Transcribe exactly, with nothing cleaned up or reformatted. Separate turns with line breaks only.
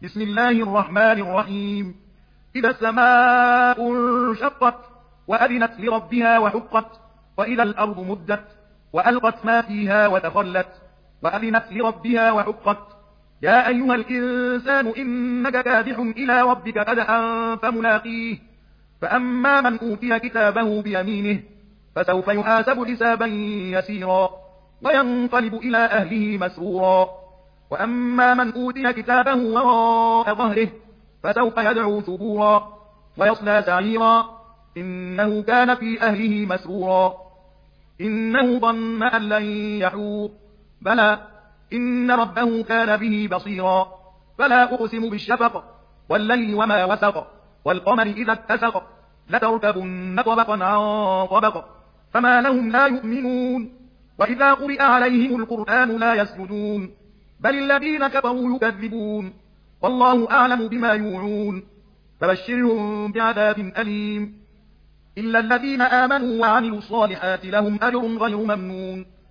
بسم الله الرحمن الرحيم. إذا السماء انشقت وأذنت لربها وحقت، وإذا الأرض مدت وألقت ما فيها وتخلت، وأذنت لربها وحقت. يا أيها الإنسان إنك كادح إلى ربك كدحا فملاقيه. فأما من أوتي كتابه بيمينه فسوف يحاسب حسابا يسيرا وينقلب إلى أهله مسرورا. وأما من أوتي كتابه وراء ظهره فسوف يدعو ثبورا ويصلى سعيرا إنه كان في أهله مسرورا. إنه ظن أن لن يحور بلى إن ربه كان به بصيرا. فلا أقسم بالشفق والليل وما وسق والقمر إذا اتسق لتركبن طبقا عن طبق فما لهم لا يؤمنون. وإذا قرئ عليهم القرآن لا يسجدون بل الذين كفروا يكذبون والله أعلم بما يوعون. فبشرهم بعذاب أليم إلا الذين آمنوا وعملوا الصالحات لهم أجر غير ممنون.